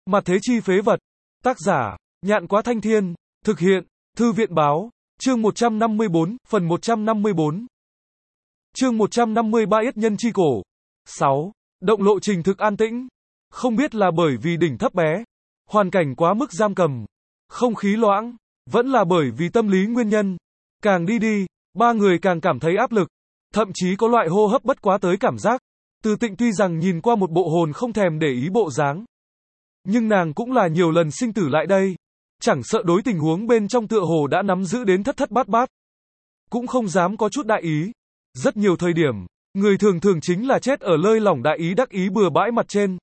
Mặt thế chi phế vật. Tác giả, Nhạn Quá Thanh Thiên. Thực hiện, Thư viện Báo. Chương 154, phần 154. Chương 153 Yết nhân chi cổ. 6. Động lộ trình thực an tĩnh. Không biết là bởi vì đỉnh thấp bé, hoàn cảnh quá mức giam cầm, không khí loãng, vẫn là bởi vì tâm lý nguyên nhân. Càng đi, ba người càng cảm thấy áp lực, thậm chí có loại hô hấp bất quá tới cảm giác. Từ Tịnh tuy rằng nhìn qua một bộ hồn không thèm để ý bộ dáng, nhưng nàng cũng là nhiều lần sinh tử lại đây, chẳng sợ đối tình huống bên trong tựa hồ đã nắm giữ đến thất thất bát bát, cũng không dám có chút đại ý. Rất nhiều thời điểm, người thường chính là chết ở lơi lỏng đại ý đắc ý bừa bãi mặt trên,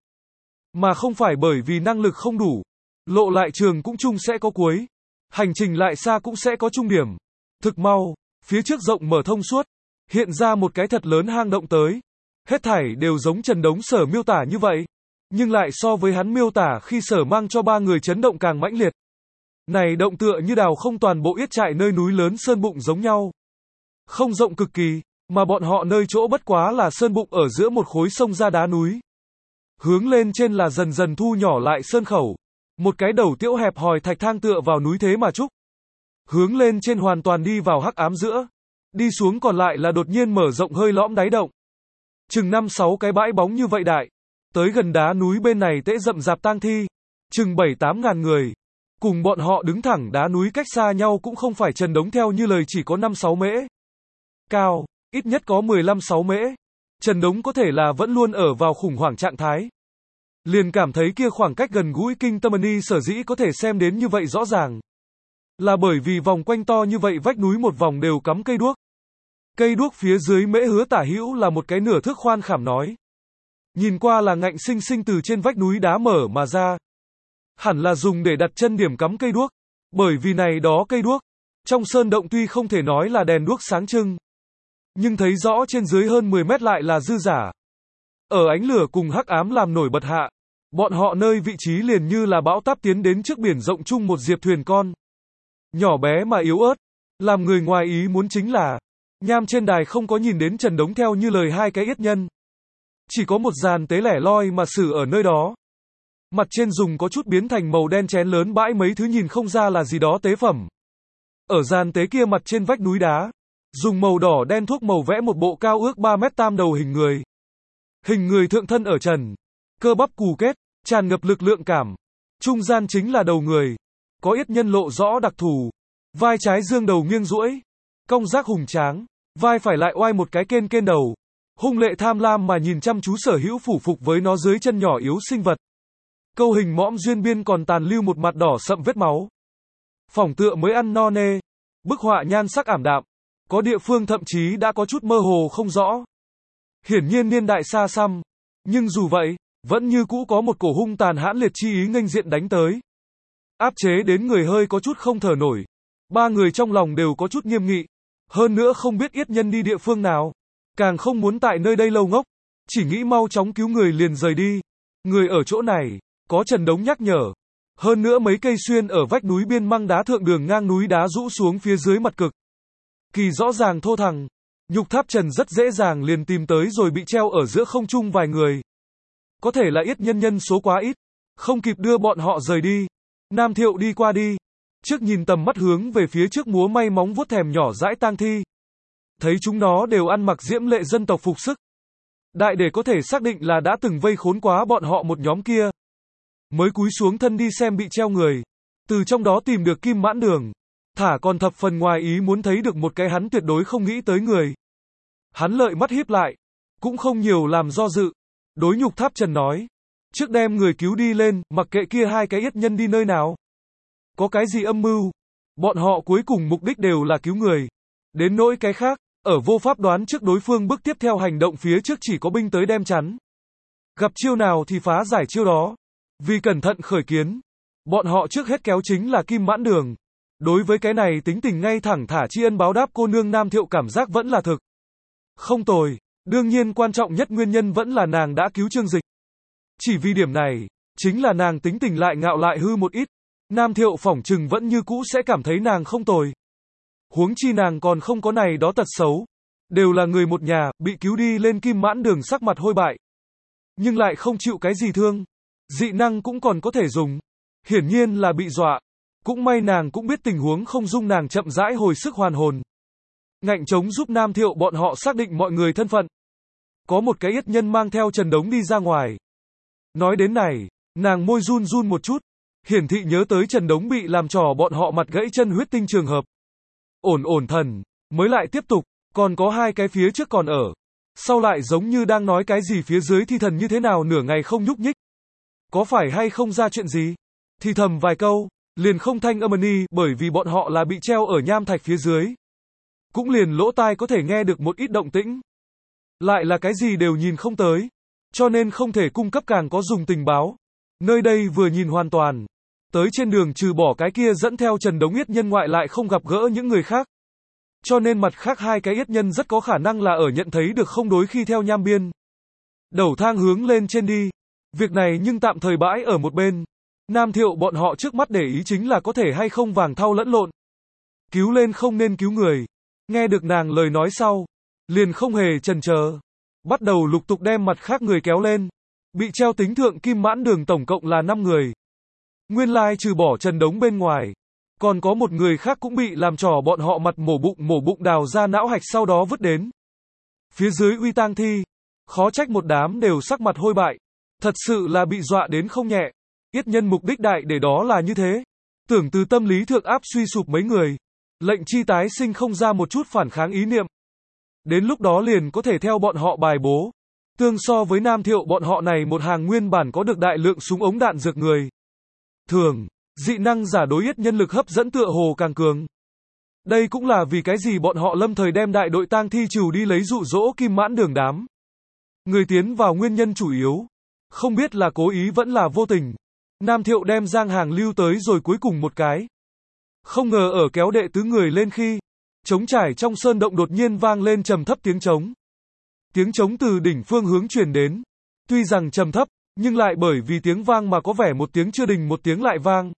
mà không phải bởi vì năng lực không đủ. Lộ lại trường cũng chung sẽ có cuối, hành trình lại xa cũng sẽ có trung điểm. Thực mau, phía trước rộng mở thông suốt, hiện ra một cái thật lớn hang động tới. Hết thảy đều giống Trần Đống Sở miêu tả như vậy, nhưng lại so với hắn miêu tả khi Sở mang cho ba người chấn động càng mãnh liệt. Này động tựa như đào không toàn bộ yết trại nơi núi lớn sơn bụng giống nhau. Không rộng cực kỳ, mà bọn họ nơi chỗ bất quá là sơn bụng ở giữa một khối sông ra đá núi. Hướng lên trên là dần dần thu nhỏ lại sơn khẩu. Một cái đầu tiễu hẹp hòi thạch thang tựa vào núi thế mà trúc. Hướng lên trên hoàn toàn đi vào hắc ám giữa. Đi xuống còn lại là đột nhiên mở rộng hơi lõm đáy động. Chừng 5-6 cái bãi bóng như vậy đại. Tới gần đá núi bên này tễ rậm rạp tang thi. Chừng 7-8 ngàn người. Cùng bọn họ đứng thẳng đá núi cách xa nhau cũng không phải Trần Đống theo như lời chỉ có 5-6 mễ. Cao, ít nhất có 15-6 mễ. Trần Đống có thể là vẫn luôn ở vào khủng hoảng trạng thái. Liền cảm thấy kia khoảng cách gần gũi kinh tâm ni sở dĩ có thể xem đến như vậy rõ ràng. Là bởi vì vòng quanh to như vậy vách núi một vòng đều cắm cây đuốc. Cây đuốc phía dưới mễ hứa tả hữu là một cái nửa thước khoan khảm nói. Nhìn qua là ngạnh sinh sinh từ trên vách núi đá mở mà ra. Hẳn là dùng để đặt chân điểm cắm cây đuốc. Bởi vì này đó cây đuốc, trong sơn động tuy không thể nói là đèn đuốc sáng trưng, nhưng thấy rõ trên dưới hơn 10 mét lại là dư giả. Ở ánh lửa cùng hắc ám làm nổi bật hạ, bọn họ nơi vị trí liền như là bão táp tiến đến trước biển rộng chung một diệp thuyền con. Nhỏ bé mà yếu ớt, làm người ngoài ý muốn chính là, nham trên đài không có nhìn đến Trần Đống theo như lời hai cái yết nhân. Chỉ có một dàn tế lẻ loi mà xử ở nơi đó. Mặt trên dùng có chút biến thành màu đen chén lớn bãi mấy thứ nhìn không ra là gì đó tế phẩm. Ở dàn tế kia mặt trên vách núi đá, dùng màu đỏ đen thuốc màu vẽ một bộ cao ước 3 mét tam đầu hình người. Hình người thượng thân ở trần, cơ bắp cù kết, tràn ngập lực lượng cảm. Trung gian chính là đầu người, có yết nhân lộ rõ đặc thù. Vai trái dương đầu nghiêng duỗi, cong giác hùng tráng, vai phải lại oai một cái kên đầu. Hung lệ tham lam mà nhìn chăm chú sở hữu phủ phục với nó dưới chân nhỏ yếu sinh vật. Câu hình mõm duyên biên còn tàn lưu một mặt đỏ sậm vết máu. Phỏng tựa mới ăn no nê. Bức họa nhan sắc ảm đạm. Có địa phương thậm chí đã có chút mơ hồ không rõ. Hiển nhiên niên đại xa xăm. Nhưng dù vậy, vẫn như cũ có một cổ hung tàn hãn liệt chi ý nghênh diện đánh tới. Áp chế đến người hơi có chút không thở nổi. Ba người trong lòng đều có chút nghiêm nghị. Hơn nữa không biết yết nhân đi địa phương nào. Càng không muốn tại nơi đây lâu ngốc. Chỉ nghĩ mau chóng cứu người liền rời đi. Người ở chỗ này, có Trần Đống nhắc nhở. Hơn nữa mấy cây xuyên ở vách núi biên măng đá thượng đường ngang núi đá rũ xuống phía dưới mặt cực. Kỳ rõ ràng thô thằng. Nhục tháp Trần rất dễ dàng liền tìm tới rồi bị treo ở giữa không trung vài người. Có thể là yết nhân số quá ít. Không kịp đưa bọn họ rời đi. Nam Thiệu đi qua đi. Trước nhìn tầm mắt hướng về phía trước múa may móng vuốt thèm nhỏ dãi tang thi. Thấy chúng nó đều ăn mặc diễm lệ dân tộc phục sức. Đại để có thể xác định là đã từng vây khốn quá bọn họ một nhóm kia. Mới cúi xuống thân đi xem bị treo người. Từ trong đó tìm được Kim Mãn Đường. Thả còn thập phần ngoài ý muốn thấy được một cái hắn tuyệt đối không nghĩ tới người. Hắn lợi mắt híp lại. Cũng không nhiều làm do dự. Đối Nhục Tháp Trần nói. Trước đem người cứu đi lên, mặc kệ kia hai cái yết nhân đi nơi nào. Có cái gì âm mưu. Bọn họ cuối cùng mục đích đều là cứu người. Đến nỗi cái khác, ở vô pháp đoán trước đối phương bước tiếp theo hành động phía trước chỉ có binh tới đem chắn. Gặp chiêu nào thì phá giải chiêu đó. Vì cẩn thận khởi kiến, bọn họ trước hết kéo chính là Kim Mãn Đường. Đối với cái này tính tình ngay thẳng thả tri ân báo đáp cô nương Nam Thiệu cảm giác vẫn là thực. Không tồi, đương nhiên quan trọng nhất nguyên nhân vẫn là nàng đã cứu Trương Dịch. Chỉ vì điểm này, chính là nàng tính tình lại ngạo lại hư một ít. Nam Thiệu phỏng chừng vẫn như cũ sẽ cảm thấy nàng không tồi. Huống chi nàng còn không có này đó tật xấu. Đều là người một nhà, bị cứu đi lên Kim Mãn Đường sắc mặt hôi bại. Nhưng lại không chịu cái gì thương. Dị năng cũng còn có thể dùng. Hiển nhiên là bị dọa. Cũng may nàng cũng biết tình huống không dung, nàng chậm rãi hồi sức hoàn hồn. Ngạnh chống giúp Nam Thiệu bọn họ xác định mọi người thân phận. Có một cái yết nhân mang theo Trần Đống đi ra ngoài. Nói đến này, nàng môi run run một chút. Hiển thị nhớ tới Trần Đống bị làm trò bọn họ mặt gãy chân huyết tinh trường hợp. Ổn thần, mới lại tiếp tục, còn có hai cái phía trước còn ở. Sau lại giống như đang nói cái gì phía dưới thi thần như thế nào nửa ngày không nhúc nhích. Có phải hay không ra chuyện gì? Thì thầm vài câu, liền không thanh âm ni, bởi vì bọn họ là bị treo ở nham thạch phía dưới. Cũng liền lỗ tai có thể nghe được một ít động tĩnh. Lại là cái gì đều nhìn không tới. Cho nên không thể cung cấp, càng có dùng tình báo. Nơi đây vừa nhìn hoàn toàn. Tới trên đường trừ bỏ cái kia dẫn theo Trần Đống yết nhân ngoại lại không gặp gỡ những người khác. Cho nên mặt khác hai cái yết nhân rất có khả năng là ở nhận thấy được không đối khi theo nham biên. Đầu thang hướng lên trên đi. Việc này nhưng tạm thời bãi ở một bên. Nam Thiệu bọn họ trước mắt để ý chính là có thể hay không vàng thau lẫn lộn. Cứu lên không nên cứu người. Nghe được nàng lời nói sau. Liền không hề chần chờ. Bắt đầu lục tục đem mặt khác người kéo lên. Bị treo tính thượng Kim Mãn Đường tổng cộng là 5 người. Nguyên lai trừ bỏ Trần Đống bên ngoài. Còn có một người khác cũng bị làm trò bọn họ mặt mổ bụng đào ra não hạch sau đó vứt đến. Phía dưới uy tang thi. Khó trách một đám đều sắc mặt hôi bại. Thật sự là bị dọa đến không nhẹ. Yết nhân mục đích đại để đó là như thế. Tưởng từ tâm lý thượng áp suy sụp mấy người. Lệnh chi tái sinh không ra một chút phản kháng ý niệm. Đến lúc đó liền có thể theo bọn họ bài bố. Tương so với Nam Thiệu bọn họ này một hàng nguyên bản có được đại lượng súng ống đạn dược người. Thường, dị năng giả đối yết nhân lực hấp dẫn tựa hồ càng cường. Đây cũng là vì cái gì bọn họ lâm thời đem đại đội tang thi trừ đi lấy dụ dỗ Kim Mãn Đường đám. Người tiến vào nguyên nhân chủ yếu. Không biết là cố ý vẫn là vô tình. Nam Thiệu đem Giang Hàng lưu tới rồi cuối cùng một cái. Không ngờ ở kéo đệ tứ người lên khi trống trải trong sơn động đột nhiên vang lên trầm thấp tiếng trống. Tiếng trống từ đỉnh phương hướng truyền đến. Tuy rằng trầm thấp, nhưng lại bởi vì tiếng vang mà có vẻ một tiếng chưa đình một tiếng lại vang.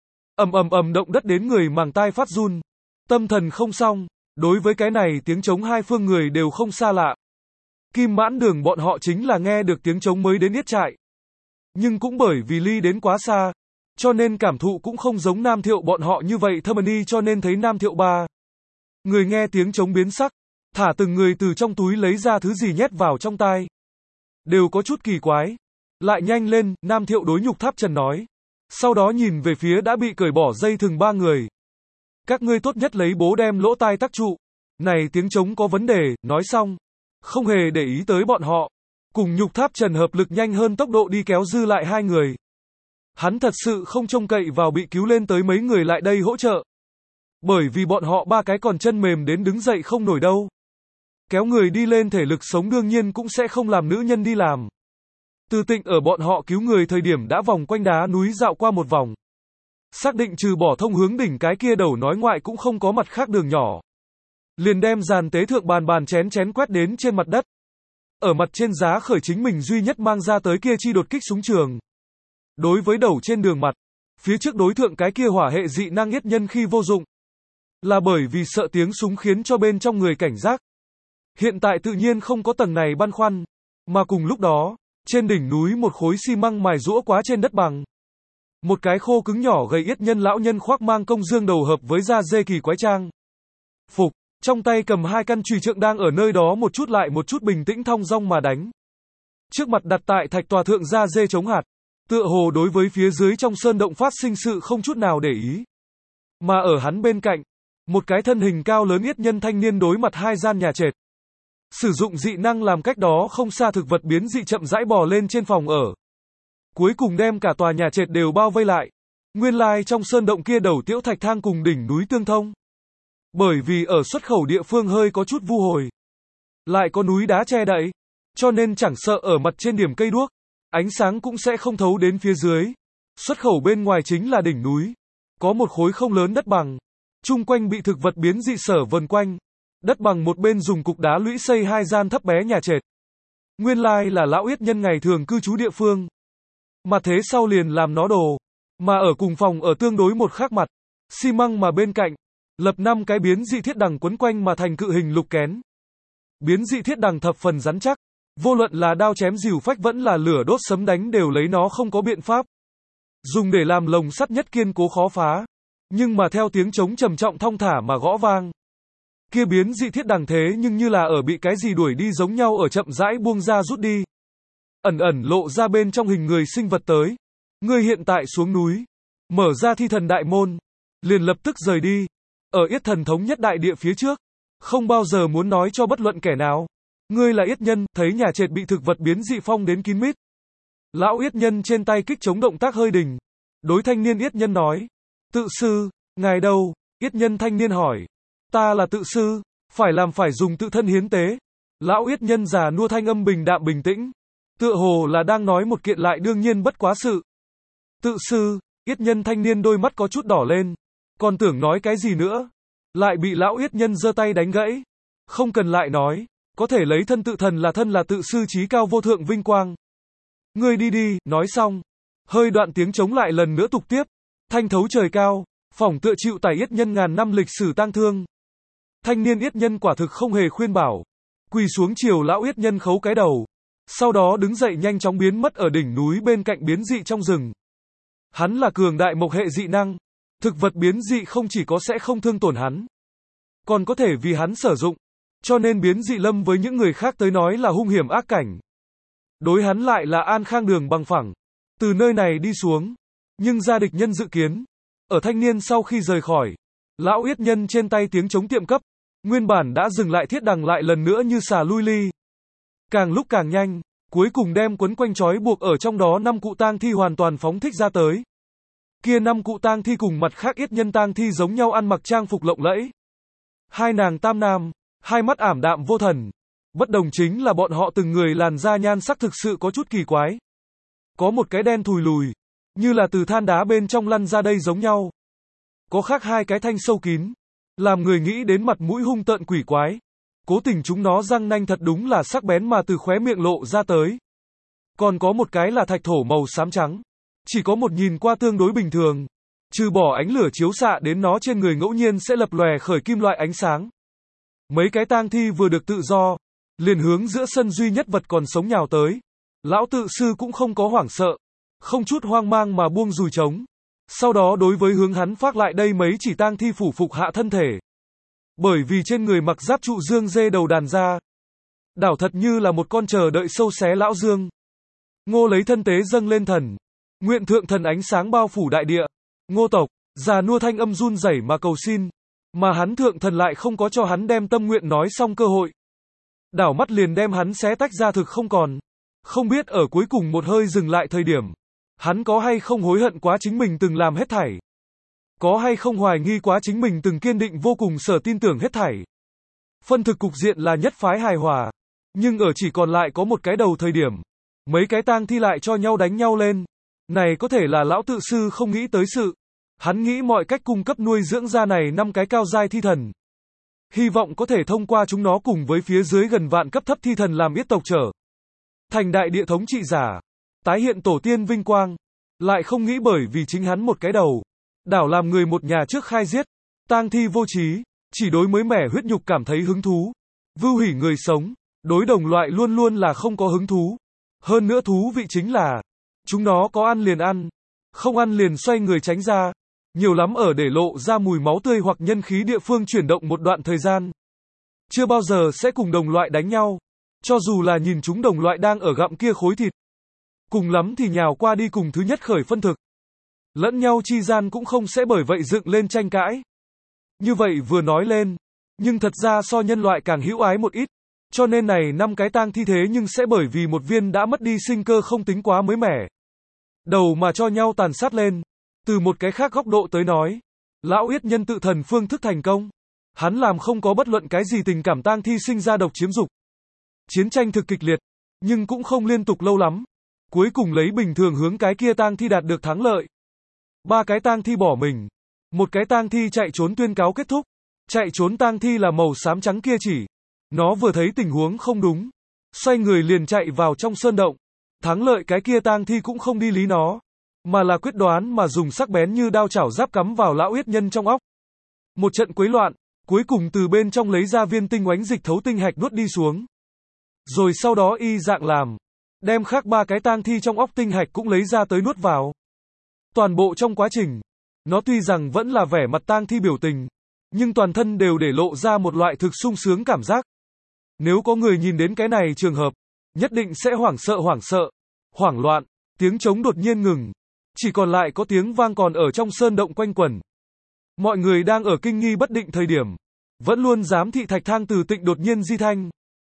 Ầm động đất đến người màng tai phát run. Tâm thần không xong. Đối với cái này tiếng trống hai phương người đều không xa lạ. Kim Mãn Đường bọn họ chính là nghe được tiếng trống mới đến yết trại. Nhưng cũng bởi vì ly đến quá xa. Cho nên cảm thụ cũng không giống Nam Thiệu bọn họ như vậy thâm ni, cho nên thấy Nam Thiệu ba người nghe tiếng trống biến sắc. Thả từng người từ trong túi lấy ra thứ gì nhét vào trong tai. Đều có chút kỳ quái. Lại nhanh lên, Nam Thiệu đối Nhục Tháp Trần nói. Sau đó nhìn về phía đã bị cởi bỏ dây thừng 3 người. Các ngươi tốt nhất lấy bố đem lỗ tai tắc trụ. Này tiếng trống có vấn đề, nói xong. Không hề để ý tới bọn họ. Cùng Nhục Tháp Trần hợp lực nhanh hơn tốc độ đi kéo dư lại 2 người. Hắn thật sự không trông cậy vào bị cứu lên tới mấy người lại đây hỗ trợ. Bởi vì bọn họ 3 cái còn chân mềm đến đứng dậy không nổi đâu. Kéo người đi lên thể lực sống đương nhiên cũng sẽ không làm nữ nhân đi làm. Từ Tịnh ở bọn họ cứu người thời điểm đã vòng quanh đá núi dạo qua một vòng. Xác định trừ bỏ thông hướng đỉnh cái kia đầu nói ngoại cũng không có mặt khác đường nhỏ. Liền đem dàn tế thượng bàn chén quét đến trên mặt đất. Ở mặt trên giá khởi chính mình duy nhất mang ra tới kia chi đột kích súng trường. Đối với đầu trên đường mặt, phía trước đối thượng cái kia hỏa hệ dị năng yết nhân khi vô dụng. Là bởi vì sợ tiếng súng khiến cho bên trong người cảnh giác. Hiện tại tự nhiên không có tầng này băn khoăn. Mà cùng lúc đó, trên đỉnh núi một khối xi măng mài rũa quá trên đất bằng. Một cái khô cứng nhỏ gầy yết nhân lão nhân khoác mang công dương đầu hợp với da dê kỳ quái trang. Phục, trong tay cầm 2 căn chùy trượng đang ở nơi đó một chút lại một chút bình tĩnh thong dong mà đánh. Trước mặt đặt tại thạch tòa thượng da dê chống hạt. Tựa hồ đối với phía dưới trong sơn động phát sinh sự không chút nào để ý. Mà ở hắn bên cạnh, một cái thân hình cao lớn yết nhân thanh niên đối mặt 2 gian nhà trệt. Sử dụng dị năng làm cách đó không xa thực vật biến dị chậm rãi bò lên trên phòng ở. Cuối cùng đem cả tòa nhà trệt đều bao vây lại. Nguyên lai trong sơn động kia đầu tiễu thạch thang cùng đỉnh núi tương thông. Bởi vì ở xuất khẩu địa phương hơi có chút vu hồi. Lại có núi đá che đậy. Cho nên chẳng sợ ở mặt trên điểm cây đuốc. Ánh sáng cũng sẽ không thấu đến phía dưới. Xuất khẩu bên ngoài chính là đỉnh núi. Có một khối không lớn đất bằng. Chung quanh bị thực vật biến dị sở vần quanh. Đất bằng một bên dùng cục đá lũy xây 2 gian thấp bé nhà trệt. Nguyên lai là lão yết nhân ngày thường cư trú địa phương. Mà thế sau liền làm nó đồ. Mà ở cùng phòng ở tương đối một khác mặt. Xi măng mà bên cạnh. Lập 5 cái biến dị thiết đằng quấn quanh mà thành cự hình lục kén. Biến dị thiết đằng thập phần rắn chắc. Vô luận là đao chém rìu phách vẫn là lửa đốt sấm đánh đều lấy nó không có biện pháp. Dùng để làm lồng sắt nhất kiên cố khó phá. Nhưng mà theo tiếng trống trầm trọng thong thả mà gõ vang. Kia biến dị thiết đằng thế nhưng như là ở bị cái gì đuổi đi giống nhau ở chậm rãi buông ra rút đi. Ẩn ẩn lộ ra bên trong hình người sinh vật tới. Ngươi hiện tại xuống núi. Mở ra thi thần đại môn. Liền lập tức rời đi. Ở Yết Thần thống nhất đại địa phía trước. Không bao giờ muốn nói cho bất luận kẻ nào. Ngươi là Yết nhân, thấy nhà trệt bị thực vật biến dị phong đến kín mít. Lão Yết nhân trên tay kích chống động tác hơi đình. Đối thanh niên Yết nhân nói. Tự sư, ngài đâu? Yết nhân thanh niên hỏi. Ta là tự sư, phải làm phải dùng tự thân hiến tế. Lão Yết nhân già nua thanh âm bình đạm bình tĩnh. Tựa hồ là đang nói một kiện lại đương nhiên bất quá sự. Tự sư, Yết nhân thanh niên đôi mắt có chút đỏ lên. Còn tưởng nói cái gì nữa. Lại bị lão Yết nhân giơ tay đánh gãy. Không cần lại nói. Có thể lấy thân là tự sư trí cao vô thượng vinh quang. Ngươi đi đi, nói xong. Hơi đoạn tiếng trống lại lần nữa tục tiếp. Thanh thấu trời cao, phỏng tựa chịu tải Yết nhân ngàn năm lịch sử tang thương. Thanh niên Yết nhân quả thực không hề khuyên bảo. Quỳ xuống chiều lão Yết nhân khấu cái đầu. Sau đó đứng dậy nhanh chóng biến mất ở đỉnh núi bên cạnh biến dị trong rừng. Hắn là cường đại mộc hệ dị năng. Thực vật biến dị không chỉ có sẽ không thương tổn hắn. Còn có thể vì hắn sử dụng. Cho nên biến dị lâm với những người khác tới nói là hung hiểm ác cảnh. Đối hắn lại là an khang đường bằng phẳng. Từ nơi này đi xuống. Nhưng gia địch nhân dự kiến. Ở thanh niên sau khi rời khỏi. Lão Yết nhân trên tay tiếng chống tiệm cấp. Nguyên bản đã dừng lại thiết đằng lại lần nữa như xà lui ly. Càng lúc càng nhanh. Cuối cùng đem quấn quanh trói buộc ở trong đó 5 cụ tang thi hoàn toàn phóng thích ra tới. Kia 5 cụ tang thi cùng mặt khác Yết nhân tang thi giống nhau ăn mặc trang phục lộng lẫy. Hai nàng tam nam. Hai mắt ảm đạm vô thần. Bất đồng chính là bọn họ từng người làn da nhan sắc thực sự có chút kỳ quái. Có một cái đen thùi lùi. Như là từ than đá bên trong lăn ra đây giống nhau. Có khác hai cái thanh sâu kín. Làm người nghĩ đến mặt mũi hung tợn quỷ quái. Cố tình chúng nó răng nanh thật đúng là sắc bén mà từ khóe miệng lộ ra tới. Còn có một cái là thạch thổ màu xám trắng. Chỉ có một nhìn qua tương đối bình thường. Trừ bỏ ánh lửa chiếu xạ đến nó trên người ngẫu nhiên sẽ lập lòe khởi kim loại ánh sáng. Mấy cái tang thi vừa được tự do. Liền hướng giữa sân duy nhất vật còn sống nhào tới. Lão tự sư cũng không có hoảng sợ. Không chút hoang mang mà buông dùi trống. Sau đó đối với hướng hắn phát lại đây mấy chỉ tang thi phủ phục hạ thân thể. Bởi vì trên người mặc giáp trụ dương dê đầu đàn ra. Đảo thật như là một con chờ đợi sâu xé lão dương. Ngô lấy thân tế dâng lên thần. Nguyện thượng thần ánh sáng bao phủ đại địa. Ngô tộc, già nua thanh âm run rẩy mà cầu xin. Mà hắn thượng thần lại không có cho hắn đem tâm nguyện nói xong cơ hội. Đảo mắt liền đem hắn xé tách ra thực không còn. Không biết ở cuối cùng một hơi dừng lại thời điểm. Hắn có hay không hối hận quá chính mình từng làm hết thảy. Có hay không hoài nghi quá chính mình từng kiên định vô cùng sở tin tưởng hết thảy. Phân thực cục diện là nhất phái hài hòa. Nhưng ở chỉ còn lại có một cái đầu thời điểm. Mấy cái tang thi lại cho nhau đánh nhau lên. Này có thể là lão tự sư không nghĩ tới sự. Hắn nghĩ mọi cách cung cấp nuôi dưỡng ra này 5 cái cao giai thi thần. Hy vọng có thể thông qua chúng nó cùng với phía dưới gần vạn cấp thấp thi thần làm Yết tộc trở thành đại địa thống trị giả. Tái hiện tổ tiên vinh quang. Lại không nghĩ bởi vì chính hắn một cái đầu. Đảo làm người một nhà trước khai giết. Tang thi vô trí. Chỉ đối mới mẻ huyết nhục cảm thấy hứng thú. Vưu hỉ người sống. Đối đồng loại luôn luôn là không có hứng thú. Hơn nữa thú vị chính là. Chúng nó có ăn liền ăn. Không ăn liền xoay người tránh ra. Nhiều lắm ở để lộ ra mùi máu tươi hoặc nhân khí địa phương chuyển động một đoạn thời gian. Chưa bao giờ sẽ cùng đồng loại đánh nhau. Cho dù là nhìn chúng đồng loại đang ở gặm kia khối thịt. Cùng lắm thì nhào qua đi cùng thứ nhất khởi phân thực. Lẫn nhau chi gian cũng không sẽ bởi vậy dựng lên tranh cãi. Như vậy vừa nói lên. Nhưng thật ra so nhân loại càng hữu ái một ít. Cho nên này 5 cái tang thi thế nhưng sẽ bởi vì một viên đã mất đi sinh cơ không tính quá mới mẻ. Đầu mà cho nhau tàn sát lên. Từ một cái khác góc độ tới nói. Lão Yết nhân tự thần phương thức thành công. Hắn làm không có bất luận cái gì tình cảm tang thi sinh ra độc chiếm dục. Chiến tranh thực kịch liệt. Nhưng cũng không liên tục lâu lắm. Cuối cùng lấy bình thường hướng cái kia tang thi đạt được thắng lợi. 3 cái tang thi bỏ mình. Một cái tang thi chạy trốn tuyên cáo kết thúc. Chạy trốn tang thi là màu xám trắng kia chỉ. Nó vừa thấy tình huống không đúng. Xoay người liền chạy vào trong sơn động. Thắng lợi cái kia tang thi cũng không đi lý nó. Mà là quyết đoán mà dùng sắc bén như đao chảo giáp cắm vào lão Yết nhân trong óc. Một trận quấy loạn. Cuối cùng từ bên trong lấy ra viên tinh oánh dịch thấu tinh hạch nuốt đi xuống. Rồi sau đó y dạng làm. Đem khác 3 cái tang thi trong óc tinh hạch cũng lấy ra tới nuốt vào. Toàn bộ trong quá trình, nó tuy rằng vẫn là vẻ mặt tang thi biểu tình, nhưng toàn thân đều để lộ ra một loại thực sung sướng cảm giác. Nếu có người nhìn đến cái này trường hợp, nhất định sẽ hoảng sợ, hoảng loạn, tiếng trống đột nhiên ngừng. Chỉ còn lại có tiếng vang còn ở trong sơn động quanh quẩn. Mọi người đang ở kinh nghi bất định thời điểm, vẫn luôn giám thị Thạch Thang Từ Tịnh đột nhiên di thanh.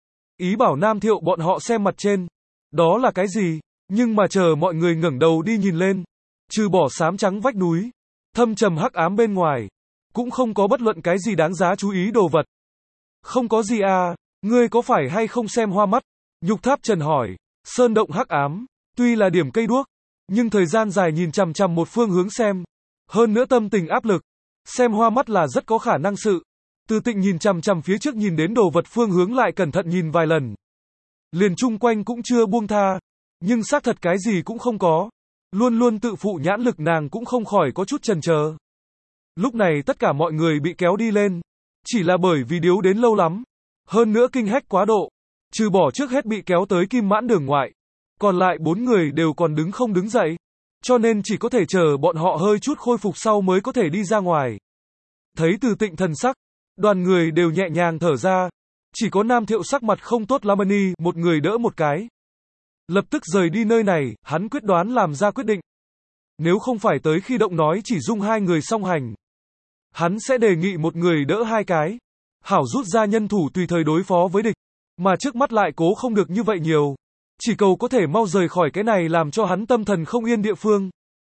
Ý bảo Nam Thiệu bọn họ xem mặt trên. Đó là cái gì? Nhưng mà chờ mọi người ngẩng đầu đi nhìn lên, trừ bỏ xám trắng vách núi, thâm trầm hắc ám bên ngoài, cũng không có bất luận cái gì đáng giá chú ý đồ vật. Không có gì à, ngươi có phải hay không xem hoa mắt? Nhục Tháp Trần hỏi. Sơn động hắc ám, tuy là điểm cây đuốc, nhưng thời gian dài nhìn chằm chằm một phương hướng xem, hơn nữa tâm tình áp lực, xem hoa mắt là rất có khả năng sự. Từ Tịnh nhìn chằm chằm phía trước nhìn đến đồ vật phương hướng lại cẩn thận nhìn vài lần. Liền chung quanh cũng chưa buông tha, nhưng xác thật cái gì cũng không có. Luôn luôn tự phụ nhãn lực nàng cũng không khỏi có chút chần chờ. Lúc này tất cả mọi người bị kéo đi lên, chỉ là bởi vì điếu đến lâu lắm, hơn nữa kinh hách quá độ, trừ bỏ trước hết bị kéo tới Kim Mãn Đường ngoại, còn lại 4 người đều còn đứng không đứng dậy, cho nên chỉ có thể chờ bọn họ hơi chút khôi phục sau mới có thể đi ra ngoài. Thấy Từ Tịnh thần sắc, đoàn người đều nhẹ nhàng thở ra, chỉ có Nam Thiệu sắc mặt không tốt lắm một người đỡ một cái. Lập tức rời đi nơi này, hắn quyết đoán làm ra quyết định. Nếu không phải tới khi động nói chỉ dung 2 người song hành, hắn sẽ đề nghị một người đỡ 2 cái, hảo rút ra nhân thủ tùy thời đối phó với địch, mà trước mắt lại cố không được như vậy nhiều. Chỉ cầu có thể mau rời khỏi cái này làm cho hắn tâm thần không yên địa phương.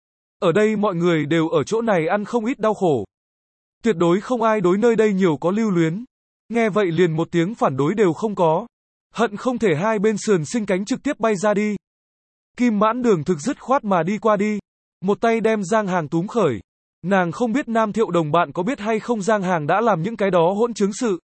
Ở đây mọi người đều ở chỗ này ăn không ít đau khổ. Tuyệt đối không ai đối nơi đây nhiều có lưu luyến. Nghe vậy liền một tiếng phản đối đều không có. Hận không thể hai bên sườn sinh cánh trực tiếp bay ra đi. Kim Mãn Đường thực dứt khoát mà đi qua đi. Một tay đem Giang Hàng túm khởi. Nàng không biết Nam Thiệu đồng bạn có biết hay không Giang Hàng đã làm những cái đó hỗn chứng sự.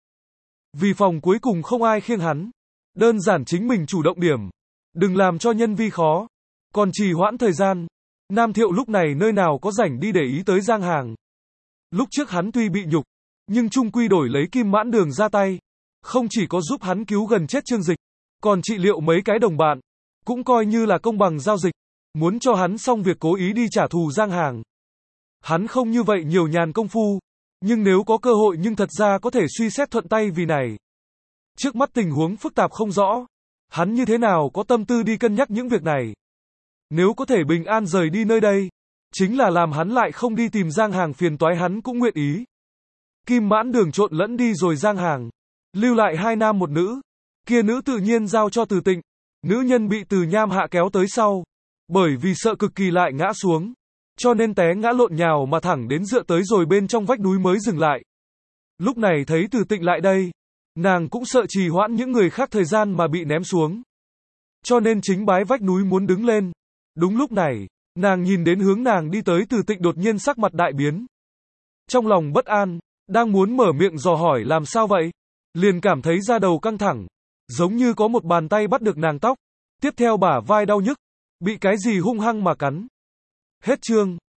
Vì phòng cuối cùng không ai khiêng hắn. Đơn giản chính mình chủ động điểm. Đừng làm cho nhân vi khó. Còn trì hoãn thời gian. Nam Thiệu lúc này nơi nào có rảnh đi để ý tới Giang Hàng. Lúc trước hắn tuy bị nhục, nhưng chung quy đổi lấy Kim Mãn Đường ra tay. Không chỉ có giúp hắn cứu gần chết Trương Dịch, còn trị liệu mấy cái đồng bạn. Cũng coi như là công bằng giao dịch. Muốn cho hắn xong việc cố ý đi trả thù Giang Hàng. Hắn không như vậy nhiều nhàn công phu. Nhưng nếu có cơ hội nhưng thật ra có thể suy xét thuận tay vì này. Trước mắt tình huống phức tạp không rõ. Hắn như thế nào có tâm tư đi cân nhắc những việc này. Nếu có thể bình an rời đi nơi đây, chính là làm hắn lại không đi tìm Giang Hàng phiền toái hắn cũng nguyện ý. Kim Mãn Đường trộn lẫn đi rồi Giang Hàng. Lưu lại 2 nam một nữ. Kia nữ tự nhiên giao cho Từ Tịnh. Nữ nhân bị Từ Nham hạ kéo tới sau. Bởi vì sợ cực kỳ lại ngã xuống. Cho nên té ngã lộn nhào mà thẳng đến dựa tới rồi bên trong vách núi mới dừng lại. Lúc này thấy Từ Tịnh lại đây. Nàng cũng sợ trì hoãn những người khác thời gian mà bị ném xuống. Cho nên chính bái vách núi muốn đứng lên. Đúng lúc này, nàng nhìn đến hướng nàng đi tới Từ Tịnh đột nhiên sắc mặt đại biến. Trong lòng bất an, đang muốn mở miệng dò hỏi làm sao vậy? Liền cảm thấy da đầu căng thẳng. Giống như có một bàn tay bắt được nàng tóc. Tiếp theo bả vai đau nhức. Bị cái gì hung hăng mà cắn. Hết chương.